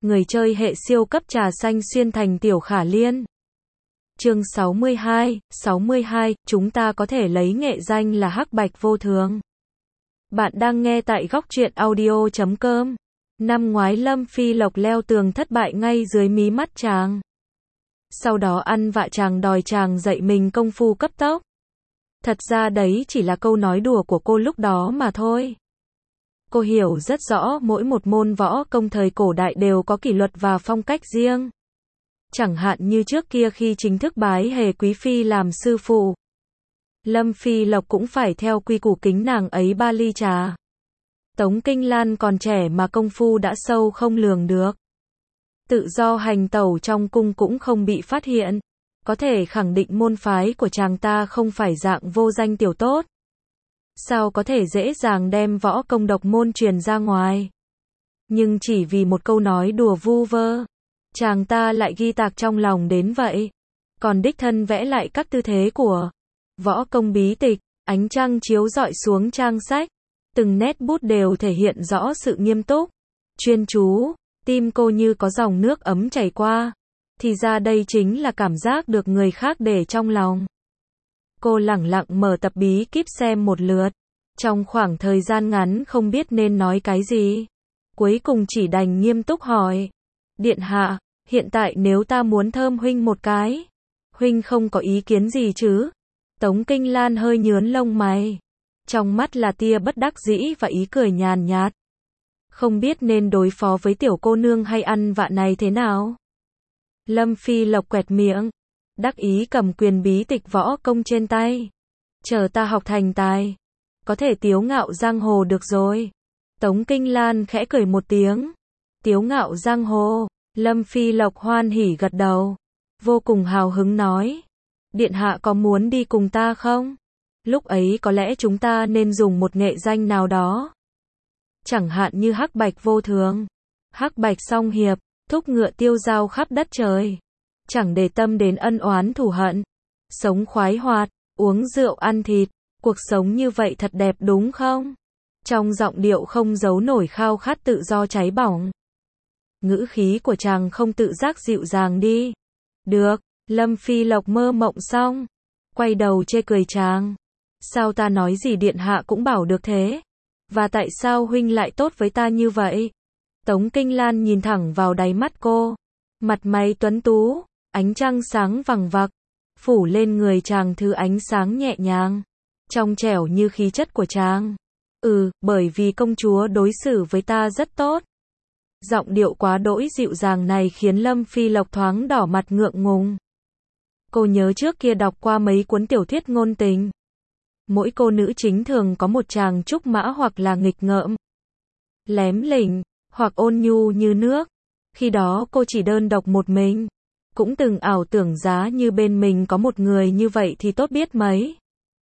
người chơi hệ siêu cấp trà xanh xuyên thành Tiểu Khả Liên. Chương 62, chúng ta có thể lấy nghệ danh là Hắc Bạch Vô Thường. Bạn đang nghe tại góc truyện audio.com. Năm ngoái Lâm Phi Lộc leo tường thất bại ngay dưới mí mắt chàng. Sau đó ăn vạ chàng đòi chàng dạy mình công phu cấp tốc. Thật ra đấy chỉ là câu nói đùa của cô lúc đó mà thôi. Cô hiểu rất rõ mỗi một môn võ công thời cổ đại đều có kỷ luật và phong cách riêng. Chẳng hạn như trước kia khi chính thức bái Hề Quý Phi làm sư phụ, Lâm Phi Lộc cũng phải theo quy củ kính nàng ấy 3 ly trà. Tống Kinh Lan còn trẻ mà công phu đã sâu không lường được. Tự do hành tẩu trong cung cũng không bị phát hiện. Có thể khẳng định môn phái của chàng ta không phải dạng vô danh tiểu tốt. Sao có thể dễ dàng đem võ công độc môn truyền ra ngoài. Nhưng chỉ vì một câu nói đùa vu vơ, chàng ta lại ghi tạc trong lòng đến vậy. Còn đích thân vẽ lại các tư thế của võ công bí tịch, ánh trăng chiếu rọi xuống trang sách. Từng nét bút đều thể hiện rõ sự nghiêm túc, chuyên chú, tim cô như có dòng nước ấm chảy qua. Thì ra đây chính là cảm giác được người khác để trong lòng. Cô lẳng lặng mở tập bí kíp xem một lượt. Trong khoảng thời gian ngắn không biết nên nói cái gì. Cuối cùng chỉ đành nghiêm túc hỏi. Điện hạ, hiện tại nếu ta muốn thơm huynh một cái, huynh không có ý kiến gì chứ? Tống Kinh Lan hơi nhướng lông mày. Trong mắt là tia bất đắc dĩ và ý cười nhàn nhạt. Không biết nên đối phó với tiểu cô nương hay ăn vạ này thế nào? Lâm Phi Lộc quẹt miệng, đắc ý cầm quyền bí tịch võ công trên tay. Chờ ta học thành tài, có thể tiếu ngạo giang hồ được rồi. Tống Kinh Lan khẽ cười một tiếng. Tiếu ngạo giang hồ, Lâm Phi Lộc hoan hỉ gật đầu. Vô cùng hào hứng nói. Điện hạ có muốn đi cùng ta không? Lúc ấy có lẽ chúng ta nên dùng một nghệ danh nào đó. Chẳng hạn như Hắc Bạch Vô Thường, Hắc Bạch Song Hiệp, thúc ngựa tiêu dao khắp đất trời. Chẳng để tâm đến ân oán thù hận. Sống khoái hoạt, uống rượu ăn thịt. Cuộc sống như vậy thật đẹp đúng không? Trong giọng điệu không giấu nổi khao khát tự do cháy bỏng. Ngữ khí của chàng không tự giác dịu dàng đi. Được, Lâm Phi Lộc mơ mộng xong, quay đầu chê cười chàng. Sao ta nói gì điện hạ cũng bảo được thế? Và tại sao huynh lại tốt với ta như vậy? Tống Kinh Lan nhìn thẳng vào đáy mắt cô. Mặt mày tuấn tú, ánh trăng sáng vằng vặc, phủ lên người chàng thứ ánh sáng nhẹ nhàng, trong trẻo như khí chất của chàng. Bởi vì công chúa đối xử với ta rất tốt. Giọng điệu quá đỗi dịu dàng này khiến Lâm Phi Lộc thoáng đỏ mặt ngượng ngùng. Cô nhớ trước kia đọc qua mấy cuốn tiểu thuyết ngôn tình. Mỗi cô nữ chính thường có một chàng trúc mã hoặc là nghịch ngợm, lém lỉnh, hoặc ôn nhu như nước. Khi đó cô chỉ đơn độc một mình. Cũng từng ảo tưởng giá như bên mình có một người như vậy thì tốt biết mấy.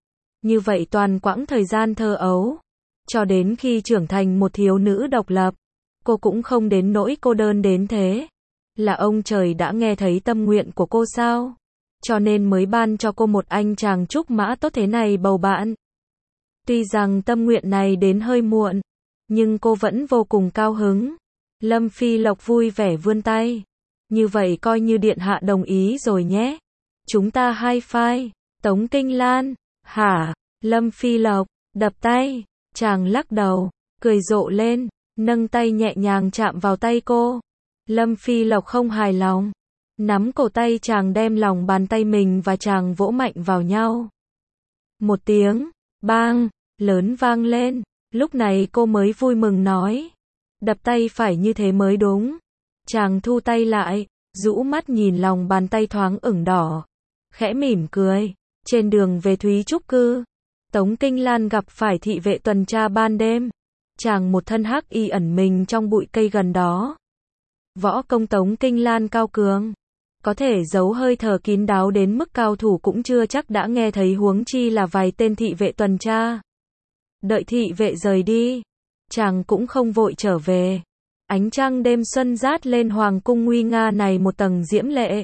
Như vậy toàn quãng thời gian thơ ấu. Cho đến khi trưởng thành một thiếu nữ độc lập, cô cũng không đến nỗi cô đơn đến thế. Là ông trời đã nghe thấy tâm nguyện của cô sao? Cho nên mới ban cho cô một anh chàng trúc mã tốt thế này bầu bạn. Tuy rằng tâm nguyện này đến hơi muộn, nhưng cô vẫn vô cùng cao hứng. Lâm Phi Lộc vui vẻ vươn tay. Như vậy coi như điện hạ đồng ý rồi nhé. Chúng ta high five. Tống Kinh Lan. Hả? Lâm Phi Lộc. Đập tay. Chàng lắc đầu. Cười rộ lên. Nâng tay nhẹ nhàng chạm vào tay cô. Lâm Phi Lộc không hài lòng. Nắm cổ tay chàng đem lòng bàn tay mình và chàng vỗ mạnh vào nhau. Một tiếng. Bang. Lớn vang lên. Lúc này cô mới vui mừng nói. Đập tay phải như thế mới đúng. Chàng thu tay lại, rũ mắt nhìn lòng bàn tay thoáng ửng đỏ. Khẽ mỉm cười. Trên đường về Thúy Trúc Cư, Tống Kinh Lan gặp phải thị vệ tuần tra ban đêm. Chàng một thân hắc y ẩn mình trong bụi cây gần đó. Võ công Tống Kinh Lan cao cường, có thể giấu hơi thở kín đáo đến mức cao thủ cũng chưa chắc đã nghe thấy, huống chi là vài tên thị vệ tuần tra. Đợi thị vệ rời đi, chàng cũng không vội trở về. Ánh trăng đêm xuân rát lên hoàng cung nguy nga này một tầng diễm lệ.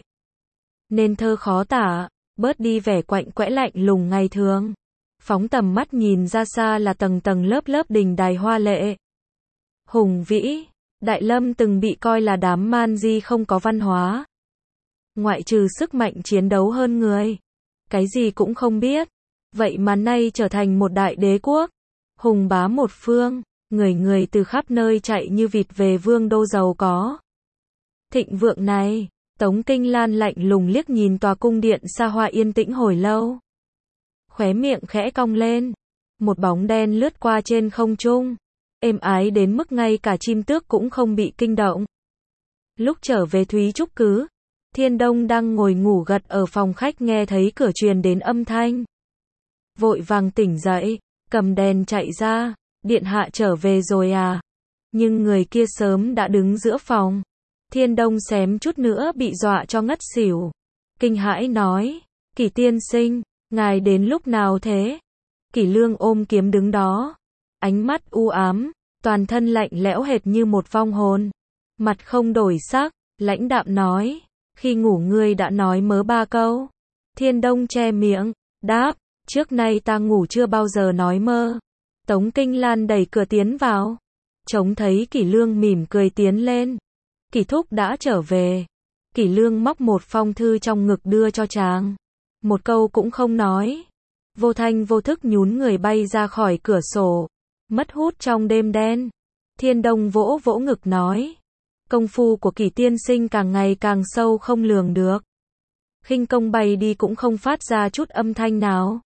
Nên thơ khó tả, bớt đi vẻ quạnh quẽ lạnh lùng ngày thường. Phóng tầm mắt nhìn ra xa là tầng tầng lớp lớp đình đài hoa lệ. Hùng vĩ, Đại Lâm từng bị coi là đám man di không có văn hóa. Ngoại trừ sức mạnh chiến đấu hơn người. Cái gì cũng không biết. Vậy mà nay trở thành một đại đế quốc. Hùng bá một phương. Người người từ khắp nơi chạy như vịt về vương đô giàu có. Thịnh vượng này. Tống Kinh Lan lạnh lùng liếc nhìn tòa cung điện xa hoa yên tĩnh hồi lâu. Khóe miệng khẽ cong lên. Một bóng đen lướt qua trên không trung. Êm ái đến mức ngay cả chim tước cũng không bị kinh động. Lúc trở về Thúy Trúc Cứ, Thiên Đông đang ngồi ngủ gật ở phòng khách nghe thấy cửa truyền đến âm thanh. Vội vàng tỉnh dậy, cầm đèn chạy ra, điện hạ trở về rồi à? Nhưng người kia sớm đã đứng giữa phòng. Thiên Đông xém chút nữa bị dọa cho ngất xỉu. Kinh hãi nói, Kỷ tiên sinh, ngài đến lúc nào thế? Kỷ Lương ôm kiếm đứng đó, ánh mắt u ám, toàn thân lạnh lẽo hệt như một vong hồn. Mặt không đổi sắc, lãnh đạm nói, khi ngủ ngươi đã nói mớ 3 câu. Thiên Đông che miệng, đáp, trước nay ta ngủ chưa bao giờ nói mơ. Tống Kinh Lan đẩy cửa tiến vào, trông thấy Kỷ Lương mỉm cười tiến lên. Kỷ thúc đã trở về. Kỷ Lương móc một phong thư trong ngực đưa cho chàng. Một câu cũng không nói. Vô thanh vô thức nhún người bay ra khỏi cửa sổ. Mất hút trong đêm đen. Thiên Đông vỗ vỗ ngực nói. Công phu của Kỷ tiên sinh càng ngày càng sâu không lường được. Khinh công bay đi cũng không phát ra chút âm thanh nào.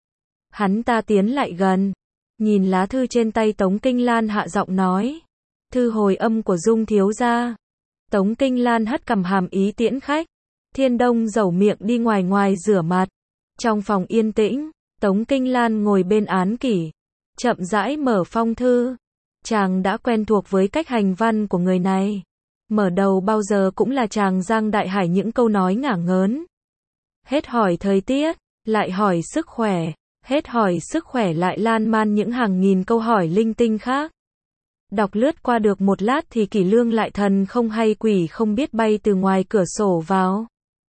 Hắn ta tiến lại gần. Nhìn lá thư trên tay Tống Kinh Lan hạ giọng nói. Thư hồi âm của Dung thiếu gia. Tống Kinh Lan hất cằm hàm ý tiễn khách. Thiên Đông dẩu miệng đi ngoài rửa mặt. Trong phòng yên tĩnh, Tống Kinh Lan ngồi bên án kỷ. Chậm rãi mở phong thư. Chàng đã quen thuộc với cách hành văn của người này. Mở đầu bao giờ cũng là chàng giang đại hải những câu nói ngả ngớn. Hết hỏi thời tiết, lại hỏi sức khỏe. Hết hỏi sức khỏe lại lan man những hàng nghìn câu hỏi linh tinh khác. Đọc lướt qua được một lát thì Kỷ Lương lại thần không hay quỷ không biết bay từ ngoài cửa sổ vào.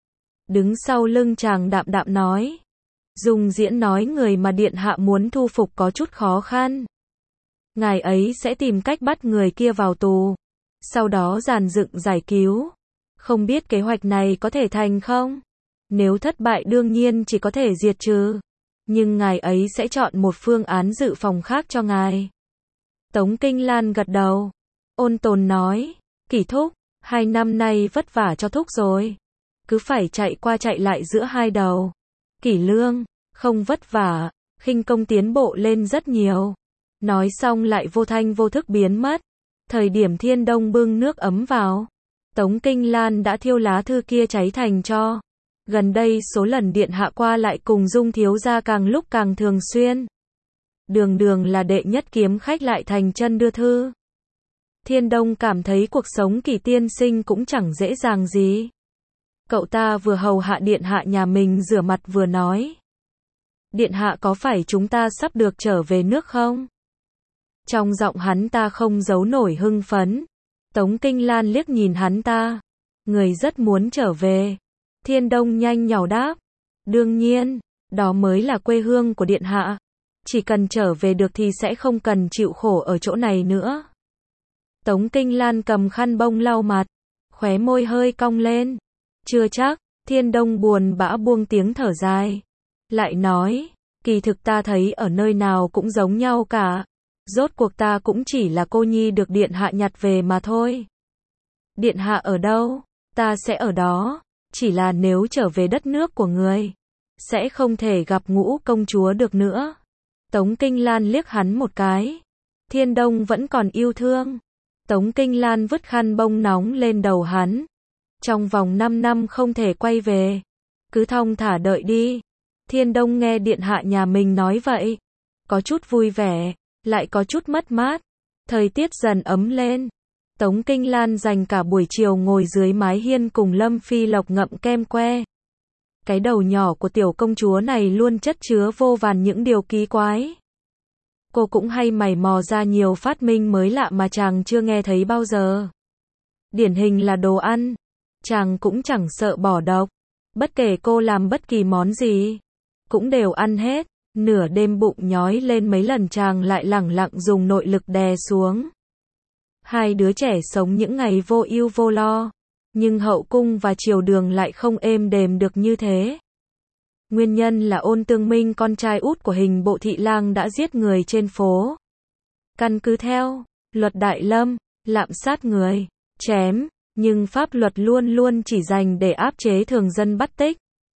Đứng sau lưng chàng đạm đạm nói. Dung diễn nói người mà điện hạ muốn thu phục có chút khó khăn. Ngài ấy sẽ tìm cách bắt người kia vào tù. Sau đó dàn dựng giải cứu. Không biết kế hoạch này có thể thành không? Nếu thất bại đương nhiên chỉ có thể diệt trừ. Nhưng ngài ấy sẽ chọn một phương án dự phòng khác cho ngài. Tống Kinh Lan gật đầu. Ôn tồn nói. Kỷ thúc, 2 năm nay vất vả cho thúc rồi. Cứ phải chạy qua chạy lại giữa hai đầu. Kỷ Lương, không vất vả, khinh công tiến bộ lên rất nhiều. Nói xong lại vô thanh vô thức biến mất. Thời điểm Thiên Đông bưng nước ấm vào, Tống Kinh Lan đã thiêu lá thư kia cháy thành tro. Gần đây số lần điện hạ qua lại cùng Dung thiếu gia càng lúc càng thường xuyên. Đường đường là đệ nhất kiếm khách lại thành chân đưa thư. Thiên Đông cảm thấy cuộc sống Kỷ tiên sinh cũng chẳng dễ dàng gì. Cậu ta vừa hầu hạ điện hạ nhà mình rửa mặt vừa nói. Điện hạ có phải chúng ta sắp được trở về nước không? Trong giọng hắn ta không giấu nổi hưng phấn. Tống Kinh Lan liếc nhìn hắn ta. Người rất muốn trở về. Thiên Đông nhanh nhảu đáp. Đương nhiên, đó mới là quê hương của điện hạ. Chỉ cần trở về được thì sẽ không cần chịu khổ ở chỗ này nữa. Tống Kinh Lan cầm khăn bông lau mặt. Khóe môi hơi cong lên. Chưa chắc. Thiên Đông buồn bã buông tiếng thở dài. Lại nói, kỳ thực ta thấy ở nơi nào cũng giống nhau cả. Rốt cuộc ta cũng chỉ là cô nhi được điện hạ nhặt về mà thôi. Điện hạ ở đâu, ta sẽ ở đó. Chỉ là nếu trở về đất nước của người, sẽ không thể gặp Ngũ công chúa được nữa. Tống Kinh Lan liếc hắn một cái. Thiên Đông vẫn còn yêu thương. Tống Kinh Lan vứt khăn bông nóng lên đầu hắn. Trong vòng 5 năm không thể quay về. Cứ thong thả đợi đi. Thiên Đông nghe điện hạ nhà mình nói vậy. Có chút vui vẻ, lại có chút mất mát. Thời tiết dần ấm lên. Tống Kinh Lan dành cả buổi chiều ngồi dưới mái hiên cùng Lâm Phi Lộc ngậm kem que. Cái đầu nhỏ của tiểu công chúa này luôn chất chứa vô vàn những điều kỳ quái. Cô cũng hay mày mò ra nhiều phát minh mới lạ mà chàng chưa nghe thấy bao giờ. Điển hình là đồ ăn. Chàng cũng chẳng sợ bỏ độc. Bất kể cô làm bất kỳ món gì, cũng đều ăn hết. Nửa đêm bụng nhói lên mấy lần chàng lại lẳng lặng dùng nội lực đè xuống. Hai đứa trẻ sống những ngày vô ưu vô lo, nhưng hậu cung và triều đường lại không êm đềm được như thế. Nguyên nhân là Ôn Tương Minh, con trai út của Hình Bộ Thị Lang đã giết người trên phố. Căn cứ theo luật Đại Lâm, lạm sát người, chém, nhưng pháp luật luôn luôn chỉ dành để áp chế thường dân bất tích.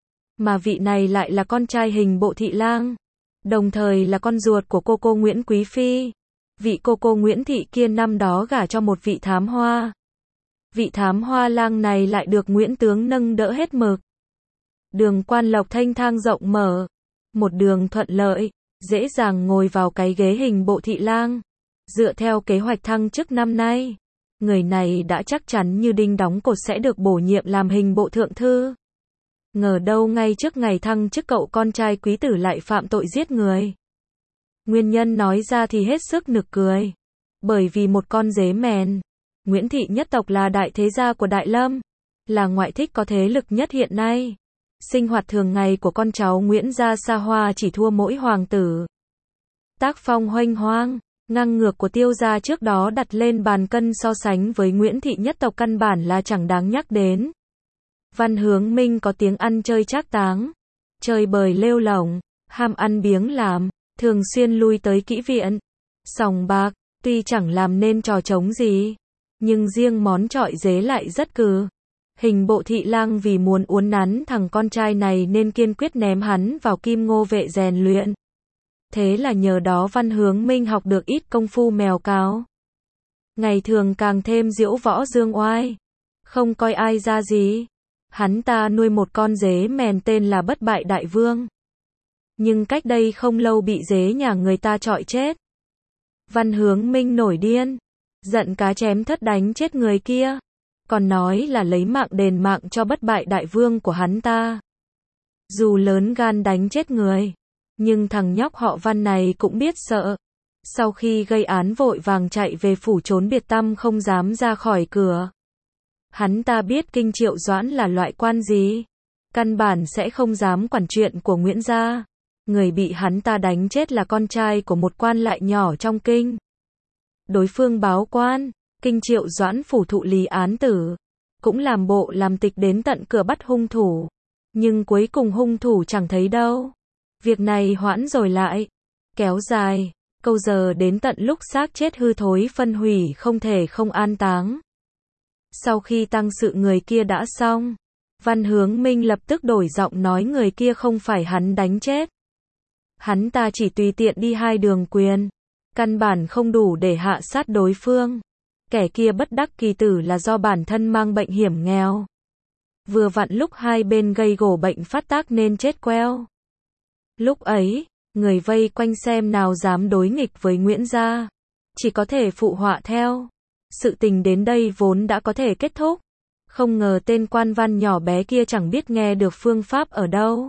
Mà vị này lại là con trai Hình Bộ Thị Lang, đồng thời là con ruột của cô Nguyễn Quý Phi. Vị cô Nguyễn Thị kia năm đó gả cho một vị thám hoa. Vị thám hoa lang này lại được Nguyễn tướng nâng đỡ hết mực. Đường quan lộc thanh thang rộng mở, một đường thuận lợi, dễ dàng ngồi vào cái ghế Hình Bộ Thị Lang. Dựa theo kế hoạch thăng chức năm nay, người này đã chắc chắn như đinh đóng cột sẽ được bổ nhiệm làm Hình Bộ Thượng Thư. Ngờ đâu ngay trước ngày thăng chức cậu con trai quý tử lại phạm tội giết người. Nguyên nhân nói ra thì hết sức nực cười. Bởi vì một con dế mèn. Nguyễn Thị nhất tộc là đại thế gia của Đại Lâm, là ngoại thích có thế lực nhất hiện nay. Sinh hoạt thường ngày của con cháu Nguyễn gia xa hoa chỉ thua mỗi hoàng tử. Tác phong huênh hoang, ngang ngược của Tiêu gia trước đó đặt lên bàn cân so sánh với Nguyễn Thị nhất tộc căn bản là chẳng đáng nhắc đến. Văn Hướng Minh có tiếng ăn chơi trác táng, chơi bời lêu lổng, ham ăn biếng làm, thường xuyên lui tới kỹ viện, sòng bạc, tuy chẳng làm nên trò trống gì, nhưng riêng món chọi dế lại rất cừ. Hình Bộ Thị Lang vì muốn uốn nắn thằng con trai này nên kiên quyết ném hắn vào Kim Ngô vệ rèn luyện. Thế là nhờ đó Văn Hướng Minh học được ít công phu mèo cáo. Ngày thường càng thêm diễu võ dương oai, không coi ai ra gì. Hắn ta nuôi một con dế mèn tên là Bất Bại Đại Vương. Nhưng cách đây không lâu bị dế nhà người ta chọi chết. Văn Hướng Minh nổi điên, giận cá chém thất đánh chết người kia, còn nói là lấy mạng đền mạng cho Bất Bại Đại Vương của hắn ta. Dù lớn gan đánh chết người, nhưng thằng nhóc họ Văn này cũng biết sợ. Sau khi gây án vội vàng chạy về phủ trốn biệt tăm, không dám ra khỏi cửa. Hắn ta biết Kinh Triệu Doãn là loại quan gì, căn bản sẽ không dám quản chuyện của Nguyễn gia. Người bị hắn ta đánh chết là con trai của một quan lại nhỏ trong kinh. Đối phương báo quan, Kinh Triệu Doãn phủ thụ lý án tử, cũng làm bộ làm tịch đến tận cửa bắt hung thủ. Nhưng cuối cùng hung thủ chẳng thấy đâu. Việc này hoãn rồi lại, kéo dài, câu giờ đến tận lúc xác chết hư thối phân hủy không thể không an táng. Sau khi tang sự người kia đã xong, Văn Hướng Minh lập tức đổi giọng nói người kia không phải hắn đánh chết. Hắn ta chỉ tùy tiện đi hai đường quyền, căn bản không đủ để hạ sát đối phương. Kẻ kia bất đắc kỳ tử là do bản thân mang bệnh hiểm nghèo. Vừa vặn lúc hai bên gây gổ bệnh phát tác nên chết queo. Lúc ấy, người vây quanh xem nào dám đối nghịch với Nguyễn gia, chỉ có thể phụ họa theo. Sự tình đến đây vốn đã có thể kết thúc, không ngờ tên quan văn nhỏ bé kia chẳng biết nghe được phương pháp ở đâu.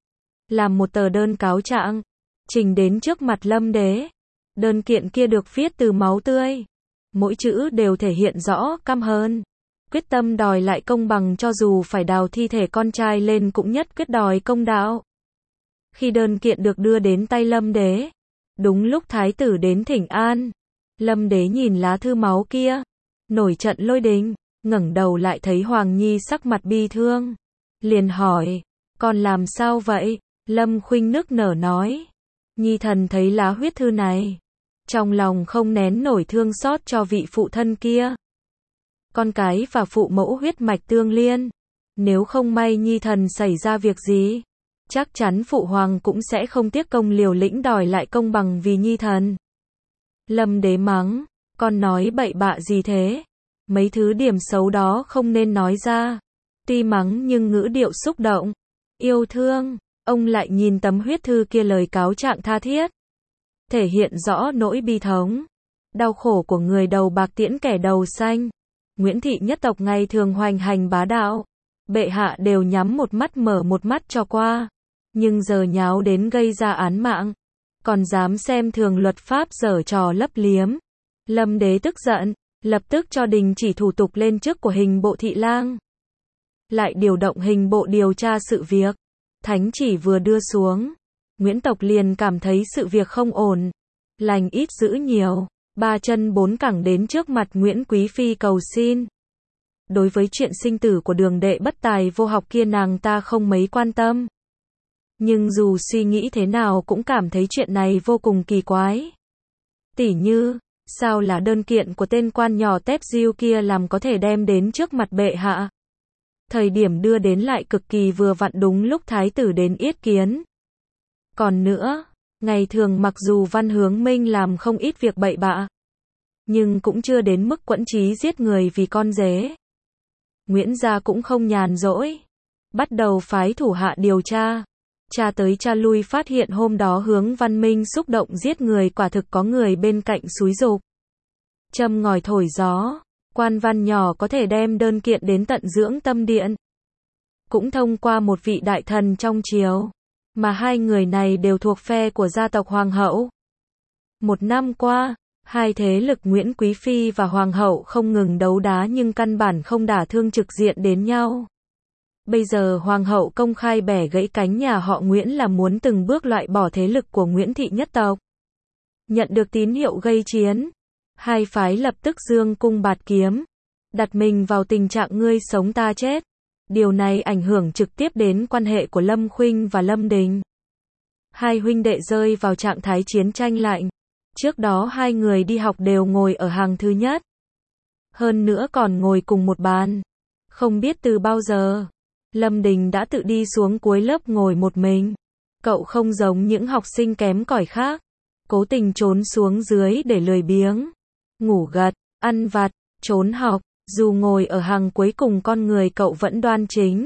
Làm một tờ đơn cáo trạng, trình đến trước mặt Lâm Đế. Đơn kiện kia được viết từ máu tươi, mỗi chữ đều thể hiện rõ căm hờn, quyết tâm đòi lại công bằng, cho dù phải đào thi thể con trai lên cũng nhất quyết đòi công đạo. Khi đơn kiện được đưa đến tay Lâm Đế, đúng lúc thái tử đến thỉnh an, Lâm Đế nhìn lá thư máu kia, nổi trận lôi đình, ngẩng đầu lại thấy Hoàng Nhi sắc mặt bi thương, liền hỏi, con làm sao vậy? Lâm Khuynh nức nở nói, Nhi thần thấy lá huyết thư này, trong lòng không nén nổi thương xót cho vị phụ thân kia. Con cái và phụ mẫu huyết mạch tương liên, nếu không may Nhi thần xảy ra việc gì, chắc chắn phụ hoàng cũng sẽ không tiếc công liều lĩnh đòi lại công bằng vì Nhi thần. Lâm Đế mắng, con nói bậy bạ gì thế? Mấy thứ điểm xấu đó không nên nói ra. Tuy mắng nhưng ngữ điệu xúc động, yêu thương. Ông lại nhìn tấm huyết thư kia, lời cáo trạng tha thiết, thể hiện rõ nỗi bi thống, đau khổ của người đầu bạc tiễn kẻ đầu xanh. Nguyễn Thị nhất tộc ngày thường hoành hành bá đạo, bệ hạ đều nhắm một mắt mở một mắt cho qua, nhưng giờ nháo đến gây ra án mạng, còn dám xem thường luật pháp, giở trò lấp liếm. Lâm Đế tức giận, lập tức cho đình chỉ thủ tục lên chức của Hình Bộ Thị Lang, lại điều động hình bộ điều tra sự việc. Thánh chỉ vừa đưa xuống, Nguyễn tộc liền cảm thấy sự việc không ổn, lành ít dữ nhiều, ba chân bốn cẳng đến trước mặt Nguyễn Quý Phi cầu xin. Đối với chuyện sinh tử của đường đệ bất tài vô học kia nàng ta không mấy quan tâm. Nhưng dù suy nghĩ thế nào cũng cảm thấy chuyện này vô cùng kỳ quái. Tỉ như, sao là đơn kiện của tên quan nhỏ tép diêu kia làm có thể đem đến trước mặt bệ hạ. Thời điểm đưa đến lại cực kỳ vừa vặn đúng lúc thái tử đến yết kiến. Còn nữa, ngày thường mặc dù Văn Hướng Minh làm không ít việc bậy bạ, nhưng cũng chưa đến mức quẫn chí giết người vì con dế. Nguyễn gia cũng không nhàn rỗi, bắt đầu phái thủ hạ điều tra. Tra tới tra lui phát hiện hôm đó Hướng Văn Minh xúc động giết người quả thực có người bên cạnh xúi giục. Châm ngòi thổi gió, quan văn nhỏ có thể đem đơn kiện đến tận Dưỡng Tâm Điện. Cũng thông qua một vị đại thần trong triều, mà hai người này đều thuộc phe của gia tộc Hoàng hậu. Một năm qua, hai thế lực Nguyễn Quý Phi và Hoàng hậu không ngừng đấu đá nhưng căn bản không đả thương trực diện đến nhau. Bây giờ Hoàng hậu công khai bẻ gãy cánh nhà họ Nguyễn là muốn từng bước loại bỏ thế lực của Nguyễn thị nhất tộc. Nhận được tín hiệu gây chiến, hai phái lập tức dương cung bạt kiếm, đặt mình vào tình trạng ngươi sống ta chết. Điều này ảnh hưởng trực tiếp đến quan hệ của Lâm Khuynh và Lâm Đình. Hai huynh đệ rơi vào trạng thái chiến tranh lạnh. Trước đó hai người đi học đều ngồi ở hàng thứ nhất. Hơn nữa còn ngồi cùng một bàn. Không biết từ bao giờ, Lâm Đình đã tự đi xuống cuối lớp ngồi một mình. Cậu không giống những học sinh kém cỏi khác, cố tình trốn xuống dưới để lười biếng, ngủ gật, ăn vặt, trốn học. Dù ngồi ở hàng cuối cùng con người cậu vẫn đoan chính,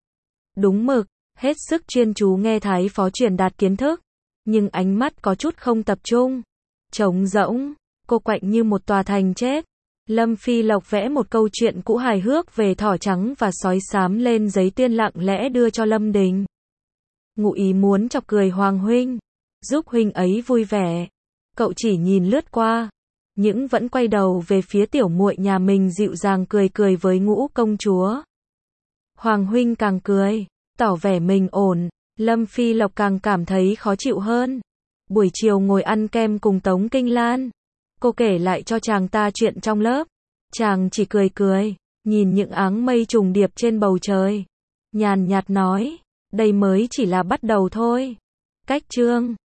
đúng mực, hết sức chuyên chú nghe thái phó truyền đạt kiến thức, nhưng ánh mắt có chút không tập trung, trống rỗng, cô quạnh như một tòa thành chết. Lâm Phi Lộc vẽ một câu chuyện cũ hài hước về thỏ trắng và sói xám lên giấy tuyên lặng lẽ đưa cho Lâm Đình. Ngụ ý muốn chọc cười Hoàng huynh, giúp huynh ấy vui vẻ. Cậu chỉ nhìn lướt qua, nhưng vẫn quay đầu về phía tiểu muội nhà mình dịu dàng cười cười với Ngũ công chúa. Hoàng huynh càng cười, tỏ vẻ mình ổn, Lâm Phi Lộc càng cảm thấy khó chịu hơn. Buổi chiều ngồi ăn kem cùng Tống Kinh Lan, cô kể lại cho chàng ta chuyện trong lớp. Chàng chỉ cười cười, nhìn những áng mây trùng điệp trên bầu trời, nhàn nhạt nói, đây mới chỉ là bắt đầu thôi. Cách chương